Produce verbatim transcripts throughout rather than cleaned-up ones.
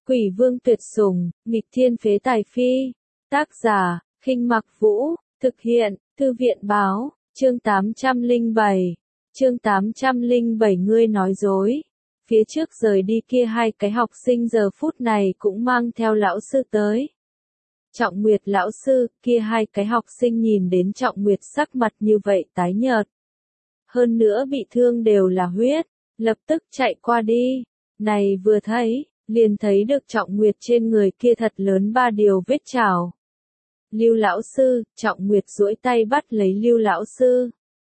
Quỷ vương tuyệt sủng, nghịch thiên phế tài phi. Tác giả, Khinh Mặc Vũ, thực hiện, Thư viện báo, chương tám trăm lẻ bảy. Chương tám trăm lẻ bảy ngươi nói dối. Phía trước rời đi kia hai cái học sinh giờ phút này cũng mang theo lão sư tới. Trọng Nguyệt lão sư, kia hai cái học sinh nhìn đến Trọng Nguyệt sắc mặt như vậy tái nhợt. Hơn nữa bị thương đều là huyết, lập tức chạy qua đi. Này vừa thấy, liền thấy được Trọng Nguyệt trên người kia thật lớn ba điều vết chảo. Lưu lão sư, Trọng Nguyệt duỗi tay bắt lấy Lưu lão sư.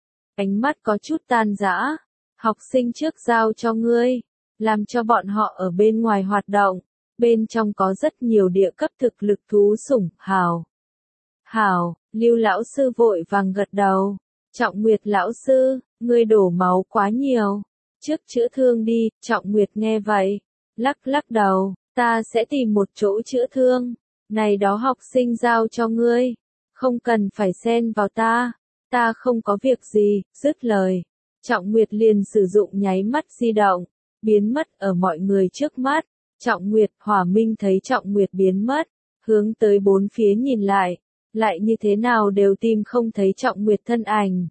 Ánh mắt có chút tan rã. Học sinh trước giao cho ngươi, làm cho bọn họ ở bên ngoài hoạt động, bên trong có rất nhiều địa cấp thực lực thú sủng, hảo. Hảo, Lưu lão sư vội vàng gật đầu. Trọng Nguyệt lão sư, ngươi đổ máu quá nhiều, trước chữa thương đi. Trọng Nguyệt nghe vậy, lắc lắc đầu, ta sẽ tìm một chỗ chữa thương, này đó học sinh giao cho ngươi, không cần phải xen vào ta, ta không có việc gì. Dứt lời, Trọng Nguyệt liền sử dụng nháy mắt di động, biến mất ở mọi người trước mắt. Trọng Nguyệt, Hỏa Minh thấy Trọng Nguyệt biến mất, hướng tới bốn phía nhìn lại, lại như thế nào đều tìm không thấy Trọng Nguyệt thân ảnh.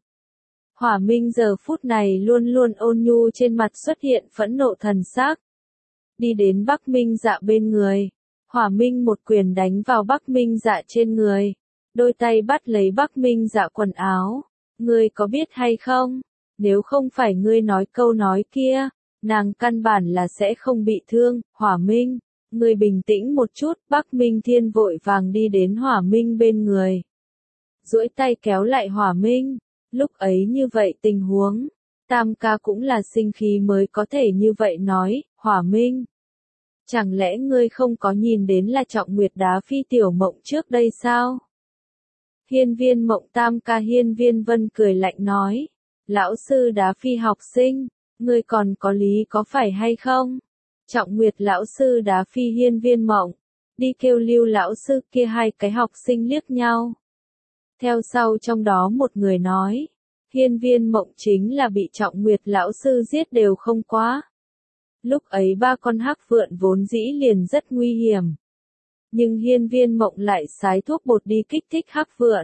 Hỏa Minh giờ phút này luôn luôn ôn nhu trên mặt xuất hiện phẫn nộ thần sắc. Đi đến Bắc Minh Dạ bên người, Hỏa Minh một quyền đánh vào Bắc Minh Dạ trên người, đôi tay bắt lấy Bắc Minh Dạ quần áo. Ngươi có biết hay không, nếu không phải ngươi nói câu nói kia, nàng căn bản là sẽ không bị thương. Hỏa Minh, ngươi bình tĩnh một chút. Bắc Minh Thiên vội vàng đi đến Hỏa Minh bên người, duỗi tay kéo lại Hỏa Minh. Lúc ấy như vậy tình huống, Tam ca cũng là sinh khí mới có thể như vậy nói. Hỏa Minh, chẳng lẽ ngươi không có nhìn đến là Trọng Nguyệt đá phi tiểu mộng trước đây sao? Hiên Viên Mộng Tam ca Hiên Viên Vân cười lạnh nói, lão sư đá phi học sinh, ngươi còn có lý có phải hay không? Trọng Nguyệt lão sư đá phi Hiên Viên Mộng, đi kêu Lưu lão sư. Kia hai cái học sinh liếc nhau. Theo sau trong đó một người nói, Hiên Viên Mộng chính là bị Trọng Nguyệt lão sư giết đều không quá. Lúc ấy ba con hắc vượn vốn dĩ liền rất nguy hiểm. Nhưng Hiên Viên Mộng lại xái thuốc bột đi kích thích hắc vượn,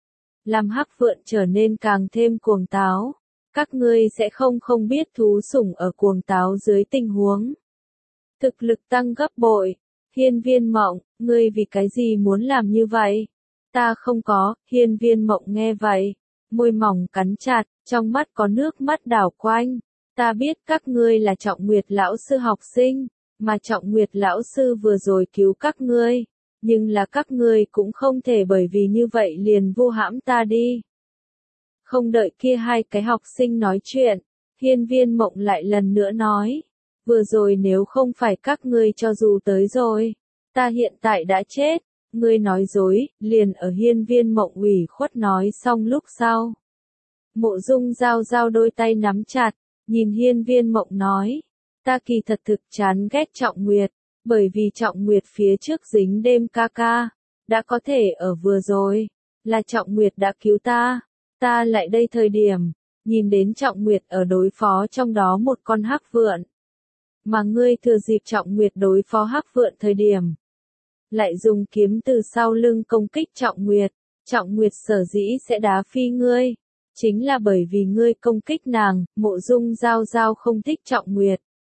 làm hắc vượn trở nên càng thêm cuồng táo. Các ngươi sẽ không không biết thú sủng ở cuồng táo dưới tình huống, thực lực tăng gấp bội. Hiên Viên Mộng, ngươi vì cái gì muốn làm như vậy? Ta không có. Hiên Viên Mộng nghe vậy, môi mỏng cắn chặt, trong mắt có nước mắt đảo quanh. Ta biết các ngươi là Trọng Nguyệt lão sư học sinh, mà Trọng Nguyệt lão sư vừa rồi cứu các ngươi, nhưng là các ngươi cũng không thể bởi vì như vậy liền vu hãm ta đi. Không đợi kia hai cái học sinh nói chuyện, Hiên Viên Mộng lại lần nữa nói, vừa rồi nếu không phải các ngươi cho dù tới rồi, ta hiện tại đã chết. Ngươi nói dối. Liền ở Hiên Viên Mộng ủy khuất nói xong lúc sau, Mộ Dung Giao Giao đôi tay nắm chặt, nhìn Hiên Viên Mộng nói, ta kỳ thật thực chán ghét Trọng Nguyệt, bởi vì Trọng Nguyệt phía trước dính đêm ca ca, đã có thể ở vừa rồi, là Trọng Nguyệt đã cứu ta. Ta lại đây thời điểm, nhìn đến Trọng Nguyệt ở đối phó trong đó một con hắc vượn, mà ngươi thừa dịp Trọng Nguyệt đối phó hắc vượn thời điểm, lại dùng kiếm từ sau lưng công kích Trọng Nguyệt. Trọng Nguyệt sở dĩ sẽ đá phi ngươi, chính là bởi vì ngươi công kích nàng. Mộ Dung Giao Giao không thích Trọng Nguyệt,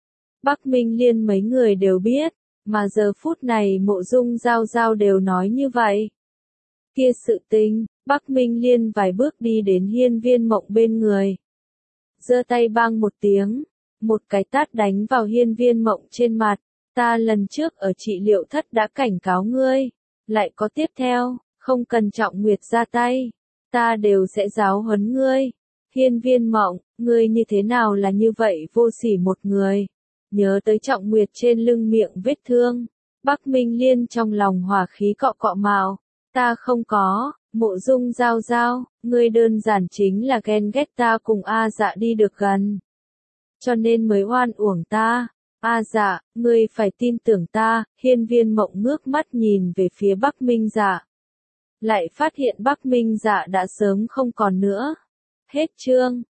Bắc Minh Liên mấy người đều biết, mà giờ phút này Mộ Dung Giao Giao đều nói như vậy. Kia sự tình, Bắc Minh Liên vài bước đi đến Hiên Viên Mộng bên người, giơ tay bang một tiếng, một cái tát đánh vào Hiên Viên Mộng trên mặt. Ta lần trước ở trị liệu thất đã cảnh cáo ngươi, lại có tiếp theo, không cần Trọng Nguyệt ra tay, ta đều sẽ giáo huấn ngươi. Hiên Viên Mộng, ngươi như thế nào là như vậy vô sỉ một người? Nhớ tới Trọng Nguyệt trên lưng miệng vết thương, Bắc Minh Liên trong lòng hỏa khí cọ cọ mào. Ta không có. Mộ Dung Giao Giao, ngươi đơn giản chính là ghen ghét ta cùng A Dạ đi được gần, cho nên mới oan uổng ta. A Dạ, ngươi phải tin tưởng ta. Hiên Viên Mộng ngước mắt nhìn về phía Bắc Minh Dạ, lại phát hiện Bắc Minh Dạ đã sớm không còn nữa. Hết chương.